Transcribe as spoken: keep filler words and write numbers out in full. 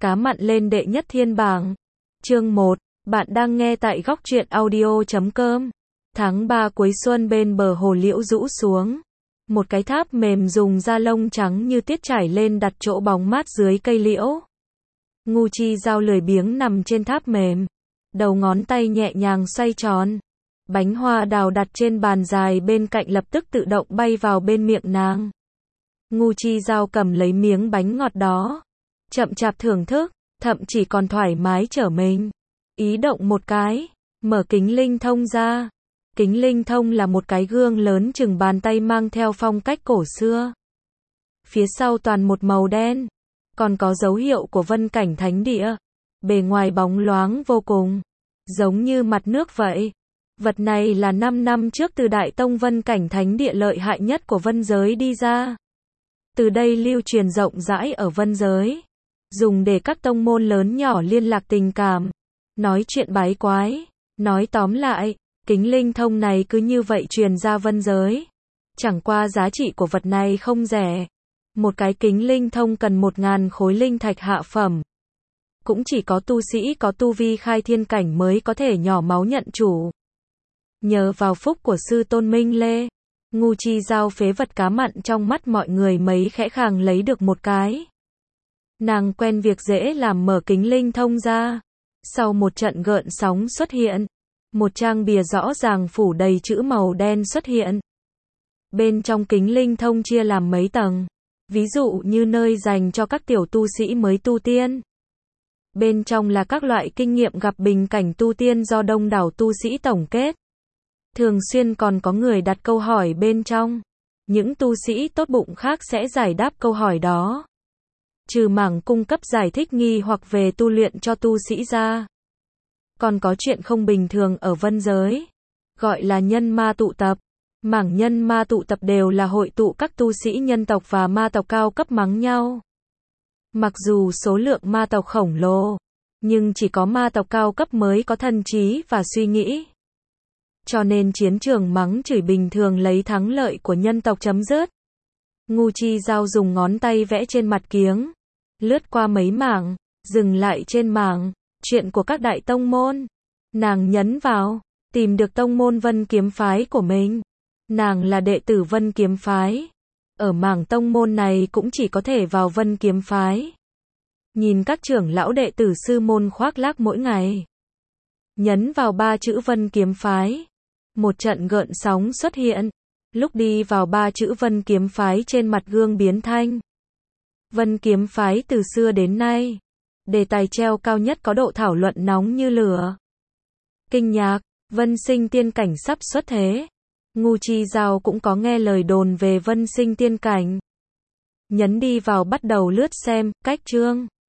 Cá mặn lên đệ nhất thiên bảng. Chương một. Bạn đang nghe tại góc truyện audio chấm com. Tháng ba cuối xuân bên bờ hồ liễu rũ xuống. Một cái tháp mềm dùng da lông trắng như tiết trải lên đặt chỗ bóng mát dưới cây liễu. Ngu Chi Giao lười biếng nằm trên tháp mềm. Đầu ngón tay nhẹ nhàng xoay tròn. Bánh hoa đào đặt trên bàn dài bên cạnh lập tức tự động bay vào bên miệng nàng. Ngu Chi Giao cầm lấy miếng bánh ngọt đó. Chậm chạp thưởng thức, thậm chỉ còn thoải mái trở mình. Ý động một cái, mở kính linh thông ra. Kính linh thông là một cái gương lớn chừng bàn tay mang theo phong cách cổ xưa. Phía sau toàn một màu đen, còn có dấu hiệu của vân cảnh thánh địa. Bề ngoài bóng loáng vô cùng, giống như mặt nước vậy. Vật này là năm năm trước từ Đại Tông Vân Cảnh Thánh Địa lợi hại nhất của vân giới đi ra. Từ đây lưu truyền rộng rãi ở vân giới. Dùng để các tông môn lớn nhỏ liên lạc tình cảm, nói chuyện bái quái. Nói tóm lại, kính linh thông này cứ như vậy truyền ra vân giới. Chẳng qua giá trị của vật này không rẻ. Một cái kính linh thông cần một ngàn khối linh thạch hạ phẩm. Cũng chỉ có tu sĩ có tu vi khai thiên cảnh mới có thể nhỏ máu nhận chủ. Nhờ vào phúc của sư tôn Minh Lê, Ngu Chi Giao phế vật cá mặn trong mắt mọi người mấy khẽ khàng lấy được một cái. Nàng quen việc dễ làm mở kính linh thông ra. Sau một trận gợn sóng xuất hiện, một trang bìa rõ ràng phủ đầy chữ màu đen xuất hiện. Bên trong kính linh thông chia làm mấy tầng, ví dụ như nơi dành cho các tiểu tu sĩ mới tu tiên. Bên trong là các loại kinh nghiệm gặp bình cảnh tu tiên do đông đảo tu sĩ tổng kết. Thường xuyên còn có người đặt câu hỏi bên trong. Những tu sĩ tốt bụng khác sẽ giải đáp câu hỏi đó. Trừ mảng cung cấp giải thích nghi hoặc về tu luyện cho tu sĩ ra. Còn có chuyện không bình thường ở vân giới. Gọi là nhân ma tụ tập. Mảng nhân ma tụ tập đều là hội tụ các tu sĩ nhân tộc và ma tộc cao cấp mắng nhau. Mặc dù số lượng ma tộc khổng lồ, nhưng chỉ có ma tộc cao cấp mới có thần trí và suy nghĩ. Cho nên chiến trường mắng chửi bình thường lấy thắng lợi của nhân tộc chấm dứt. Ngu Chi Giao dùng ngón tay vẽ trên mặt kiếng, lướt qua mấy mảng, dừng lại trên mảng chuyện của các đại tông môn. Nàng nhấn vào, tìm được tông môn Vân Kiếm Phái của mình. Nàng là đệ tử Vân Kiếm Phái. Ở mảng tông môn này cũng chỉ có thể vào Vân Kiếm Phái. Nhìn các trưởng lão đệ tử sư môn khoác lác mỗi ngày. Nhấn vào ba chữ Vân Kiếm Phái. Một trận gợn sóng xuất hiện. Lúc đi vào ba chữ Vân Kiếm Phái trên mặt gương biến thanh. Vân Kiếm Phái từ xưa đến nay, đề tài treo cao nhất có độ thảo luận nóng như lửa. Kinh nhạc, Vân Sinh tiên cảnh sắp xuất thế. Ngu Chi Giao cũng có nghe lời đồn về Vân Sinh tiên cảnh. Nhấn đi vào bắt đầu lướt xem, cách chương.